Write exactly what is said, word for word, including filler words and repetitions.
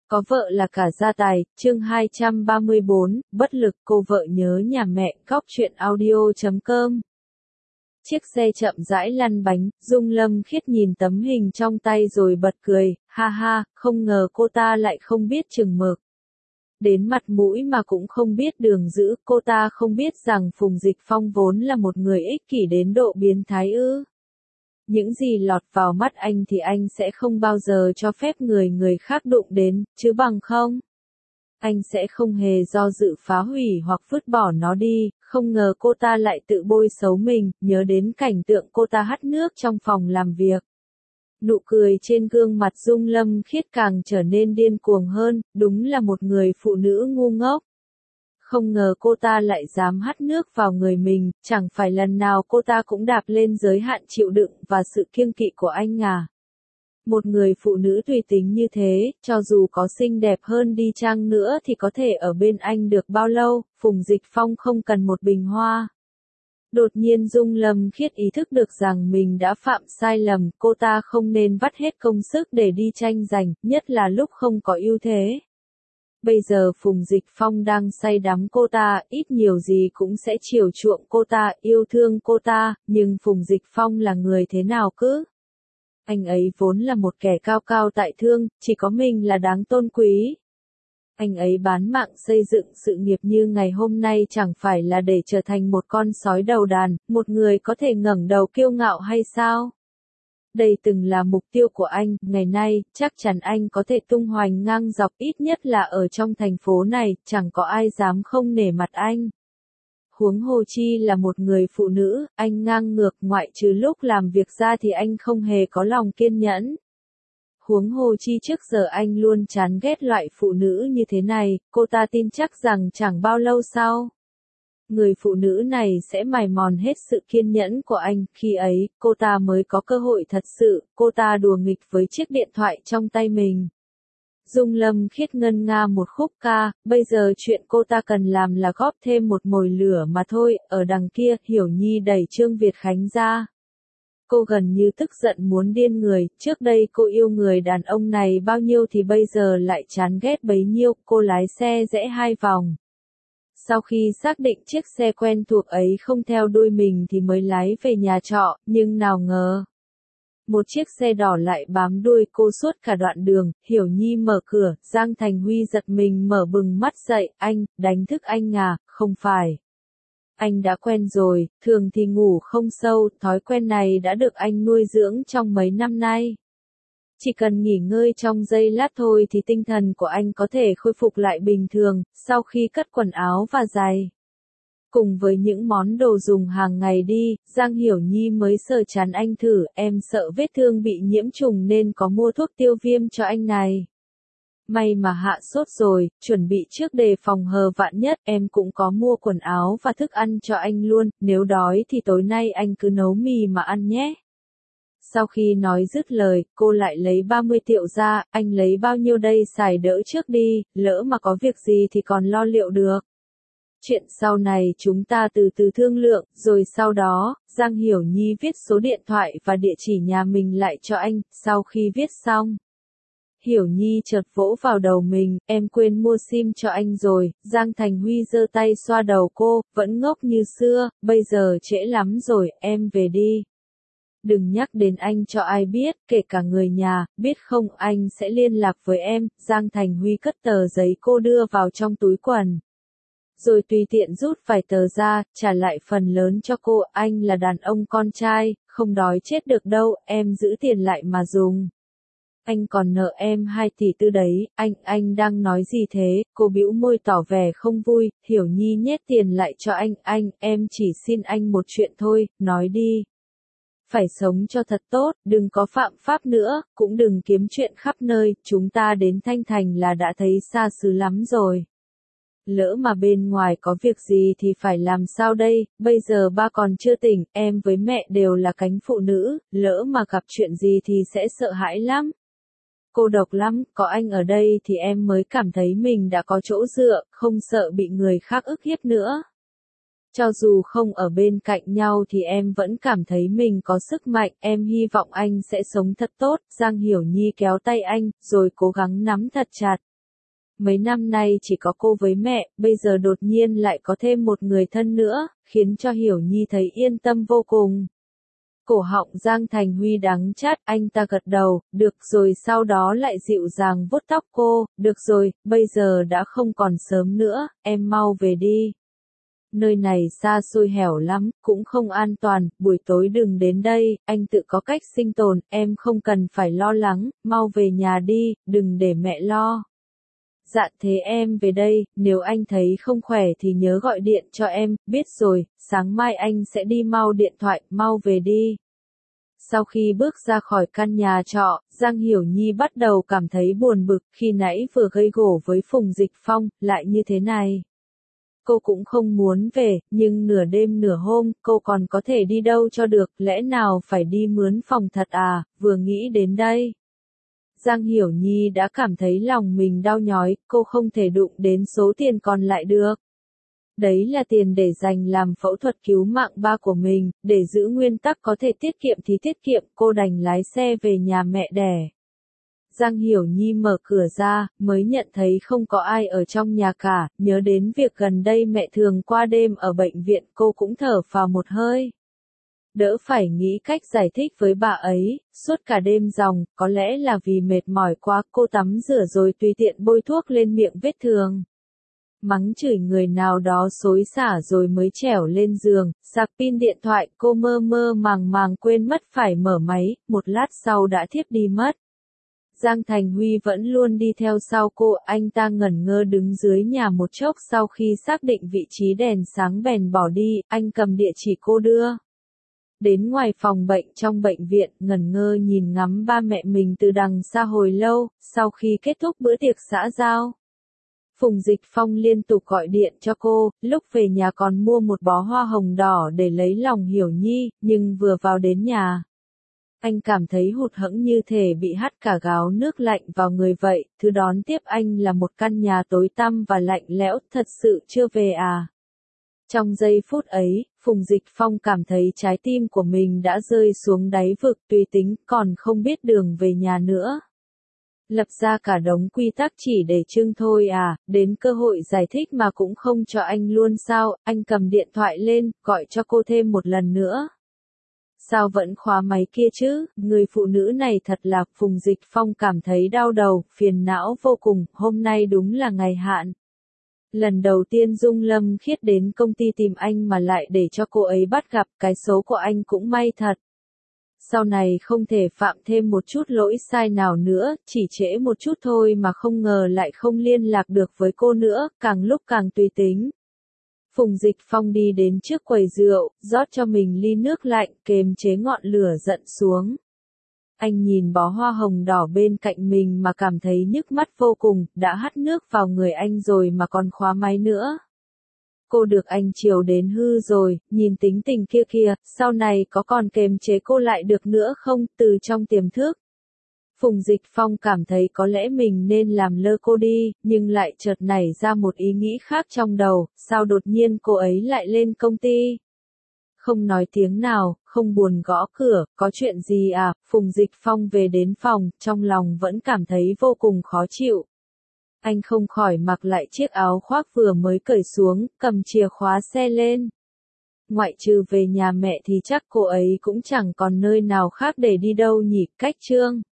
Có vợ là cả gia tài, chương hai trăm ba mươi bốn, bất lực cô vợ nhớ nhà mẹ, cóc truyện audio chấm com. Chiếc xe chậm rãi lăn bánh, Dung Lâm Khiết nhìn tấm hình trong tay rồi bật cười, ha ha, không ngờ cô ta lại không biết chừng mực. Đến mặt mũi mà cũng không biết đường giữ, cô ta không biết rằng Phùng Dịch Phong vốn là một người ích kỷ đến độ biến thái ư. Những gì lọt vào mắt anh thì anh sẽ không bao giờ cho phép người người khác đụng đến, chứ bằng không. Anh sẽ không hề do dự phá hủy hoặc vứt bỏ nó đi, không ngờ cô ta lại tự bôi xấu mình, nhớ đến cảnh tượng cô ta hắt nước trong phòng làm việc. Nụ cười trên gương mặt Dung Lâm Khiết càng trở nên điên cuồng hơn, đúng là một người phụ nữ ngu ngốc. Không ngờ cô ta lại dám hắt nước vào người mình, chẳng phải lần nào cô ta cũng đạp lên giới hạn chịu đựng và sự kiêng kỵ của anh à. Một người phụ nữ tùy tính như thế, cho dù có xinh đẹp hơn đi chăng nữa thì có thể ở bên anh được bao lâu, Phùng Dịch Phong không cần một bình hoa. Đột nhiên Dung Lâm Khiết ý thức được rằng mình đã phạm sai lầm, cô ta không nên vắt hết công sức để đi tranh giành, nhất là lúc không có ưu thế. Bây giờ Phùng Dịch Phong đang say đắm cô ta, ít nhiều gì cũng sẽ chiều chuộng cô ta, yêu thương cô ta, nhưng Phùng Dịch Phong là người thế nào cứ? Anh ấy vốn là một kẻ cao cao tại thượng, chỉ có mình là đáng tôn quý. Anh ấy bán mạng xây dựng sự nghiệp như ngày hôm nay chẳng phải là để trở thành một con sói đầu đàn, một người có thể ngẩng đầu kiêu ngạo hay sao? Đây từng là mục tiêu của anh, ngày nay, chắc chắn anh có thể tung hoành ngang dọc ít nhất là ở trong thành phố này, chẳng có ai dám không nể mặt anh. Huống hồ chi là một người phụ nữ, anh ngang ngược ngoại trừ lúc làm việc ra thì anh không hề có lòng kiên nhẫn. Huống hồ chi trước giờ anh luôn chán ghét loại phụ nữ như thế này, cô ta tin chắc rằng chẳng bao lâu sau. Người phụ nữ này sẽ mài mòn hết sự kiên nhẫn của anh, khi ấy, cô ta mới có cơ hội thật sự, cô ta đùa nghịch với chiếc điện thoại trong tay mình. Dung Lâm Khiết ngân nga một khúc ca, bây giờ chuyện cô ta cần làm là góp thêm một mồi lửa mà thôi, ở đằng kia, Hiểu Nhi đẩy Trương Việt Khánh ra. Cô gần như tức giận muốn điên người, trước đây cô yêu người đàn ông này bao nhiêu thì bây giờ lại chán ghét bấy nhiêu, cô lái xe rẽ hai vòng. Sau khi xác định chiếc xe quen thuộc ấy không theo đuôi mình thì mới lái về nhà trọ, nhưng nào ngờ. Một chiếc xe đỏ lại bám đuôi cô suốt cả đoạn đường, Hiểu Nhi mở cửa, Giang Thành Huy giật mình mở bừng mắt dậy, anh, đánh thức anh à, không phải. Anh đã quen rồi, thường thì ngủ không sâu, thói quen này đã được anh nuôi dưỡng trong mấy năm nay. Chỉ cần nghỉ ngơi trong giây lát thôi thì tinh thần của anh có thể khôi phục lại bình thường, sau khi cất quần áo và giày. Cùng với những món đồ dùng hàng ngày đi, Giang Hiểu Nhi mới sờ chán anh thử, em sợ vết thương bị nhiễm trùng nên có mua thuốc tiêu viêm cho anh này. May mà hạ sốt rồi, chuẩn bị trước đề phòng hờ vạn nhất, em cũng có mua quần áo và thức ăn cho anh luôn, nếu đói thì tối nay anh cứ nấu mì mà ăn nhé. Sau khi nói dứt lời, cô lại lấy ba mươi triệu ra, anh lấy bao nhiêu đây xài đỡ trước đi, lỡ mà có việc gì thì còn lo liệu được. Chuyện sau này chúng ta từ từ thương lượng, rồi sau đó, Giang Hiểu Nhi viết số điện thoại và địa chỉ nhà mình lại cho anh, sau khi viết xong. Hiểu Nhi chợt vỗ vào đầu mình, em quên mua sim cho anh rồi, Giang Thành Huy giơ tay xoa đầu cô, vẫn ngốc như xưa, bây giờ trễ lắm rồi, em về đi. Đừng nhắc đến anh cho ai biết, kể cả người nhà, biết không anh sẽ liên lạc với em, Giang Thành Huy cất tờ giấy cô đưa vào trong túi quần. Rồi tùy tiện rút vài tờ ra, trả lại phần lớn cho cô, anh là đàn ông con trai, không đói chết được đâu, em giữ tiền lại mà dùng. Anh còn nợ em hai tỷ tư đấy, anh, anh đang nói gì thế, cô bĩu môi tỏ vẻ không vui, Hiểu Nhi nhét tiền lại cho anh, anh, em chỉ xin anh một chuyện thôi, nói đi. Phải sống cho thật tốt, đừng có phạm pháp nữa, cũng đừng kiếm chuyện khắp nơi, chúng ta đến Thanh Thành là đã thấy xa xứ lắm rồi. Lỡ mà bên ngoài có việc gì thì phải làm sao đây, bây giờ ba còn chưa tỉnh, em với mẹ đều là cánh phụ nữ, lỡ mà gặp chuyện gì thì sẽ sợ hãi lắm. Cô độc lắm, có anh ở đây thì em mới cảm thấy mình đã có chỗ dựa, không sợ bị người khác ức hiếp nữa. Cho dù không ở bên cạnh nhau thì em vẫn cảm thấy mình có sức mạnh, em hy vọng anh sẽ sống thật tốt, Giang Hiểu Nhi kéo tay anh, rồi cố gắng nắm thật chặt. mấy năm nay chỉ có cô với mẹ, bây giờ đột nhiên lại có thêm một người thân nữa, khiến cho Hiểu Nhi thấy yên tâm vô cùng. Cổ họng Giang Thành Huy đắng chát, anh ta gật đầu, được rồi, sau đó lại dịu dàng vuốt tóc cô, được rồi, bây giờ đã không còn sớm nữa, em mau về đi. Nơi này xa xôi hẻo lắm, cũng không an toàn, buổi tối đừng đến đây, anh tự có cách sinh tồn, em không cần phải lo lắng, mau về nhà đi, đừng để mẹ lo. Dạ thế em về đây, nếu anh thấy không khỏe thì nhớ gọi điện cho em, biết rồi, sáng mai anh sẽ đi mau điện thoại, mau về đi. Sau khi bước ra khỏi căn nhà trọ, Giang Hiểu Nhi bắt đầu cảm thấy buồn bực, khi nãy vừa gây gổ với Phùng Dịch Phong, lại như thế này. Cô cũng không muốn về, nhưng nửa đêm nửa hôm, cô còn có thể đi đâu cho được, lẽ nào phải đi mướn phòng thật à, vừa nghĩ đến đây. Giang Hiểu Nhi đã cảm thấy lòng mình đau nhói, cô không thể đụng đến số tiền còn lại được. Đấy là tiền để dành làm phẫu thuật cứu mạng ba của mình, để giữ nguyên tắc có thể tiết kiệm thì tiết kiệm, cô đành lái xe về nhà mẹ đẻ. Giang Hiểu Nhi mở cửa ra, mới nhận thấy không có ai ở trong nhà cả, nhớ đến việc gần đây mẹ thường qua đêm ở bệnh viện, cô cũng thở phào một hơi. Đỡ phải nghĩ cách giải thích với bà ấy, suốt cả đêm ròng, có lẽ là vì mệt mỏi quá, cô tắm rửa rồi tùy tiện bôi thuốc lên miệng vết thương. Mắng chửi người nào đó xối xả rồi mới trèo lên giường, sạc pin điện thoại, cô mơ mơ màng màng quên mất phải mở máy, một lát sau đã thiếp đi mất. Giang Thành Huy vẫn luôn đi theo sau cô, anh ta ngẩn ngơ đứng dưới nhà một chốc, sau khi xác định vị trí đèn sáng bèn bỏ đi, anh cầm địa chỉ cô đưa. Đến ngoài phòng bệnh trong bệnh viện, ngẩn ngơ nhìn ngắm ba mẹ mình từ đằng xa hồi lâu, sau khi kết thúc bữa tiệc xã giao. Phùng Dịch Phong liên tục gọi điện cho cô, lúc về nhà còn mua một bó hoa hồng đỏ để lấy lòng Hiểu Nhi, nhưng vừa vào đến nhà. Anh cảm thấy hụt hẫng như thể bị hắt cả gáo nước lạnh vào người vậy, thứ đón tiếp anh là một căn nhà tối tăm và lạnh lẽo, thật sự chưa về à. Trong giây phút ấy, Phùng Dịch Phong cảm thấy trái tim của mình đã rơi xuống đáy vực, tùy tính, còn không biết đường về nhà nữa. Lập ra cả đống quy tắc chỉ để trưng thôi à, đến cơ hội giải thích mà cũng không cho anh luôn sao, anh cầm điện thoại lên, gọi cho cô thêm một lần nữa. Sao vẫn khóa máy kia chứ, người phụ nữ này thật là, Phùng Dịch Phong cảm thấy đau đầu, phiền não vô cùng, hôm nay đúng là ngày hạn. Lần đầu tiên Dung Lâm Khiết đến công ty tìm anh mà lại để cho cô ấy bắt gặp, cái số của anh cũng may thật. Sau này không thể phạm thêm một chút lỗi sai nào nữa, chỉ trễ một chút thôi mà không ngờ lại không liên lạc được với cô nữa, càng lúc càng tùy tính. Phùng Dịch Phong đi đến trước quầy rượu, rót cho mình ly nước lạnh, kềm chế ngọn lửa giận xuống. Anh nhìn bó hoa hồng đỏ bên cạnh mình mà cảm thấy nhức mắt vô cùng, đã hắt nước vào người anh rồi mà còn khóa máy nữa. Cô được anh chiều đến hư rồi, nhìn tính tình kia kìa, sau này có còn kềm chế cô lại được nữa không, từ trong tiềm thức. Phùng Dịch Phong cảm thấy có lẽ mình nên làm lơ cô đi, nhưng lại chợt nảy ra một ý nghĩ khác trong đầu, sao đột nhiên cô ấy lại lên công ty. Không nói tiếng nào, không buồn gõ cửa, có chuyện gì à, Phùng Dịch Phong về đến phòng, trong lòng vẫn cảm thấy vô cùng khó chịu. Anh không khỏi mặc lại chiếc áo khoác vừa mới cởi xuống, cầm chìa khóa xe lên. Ngoại trừ về nhà mẹ thì chắc cô ấy cũng chẳng còn nơi nào khác để đi đâu nhỉ, cách Trương.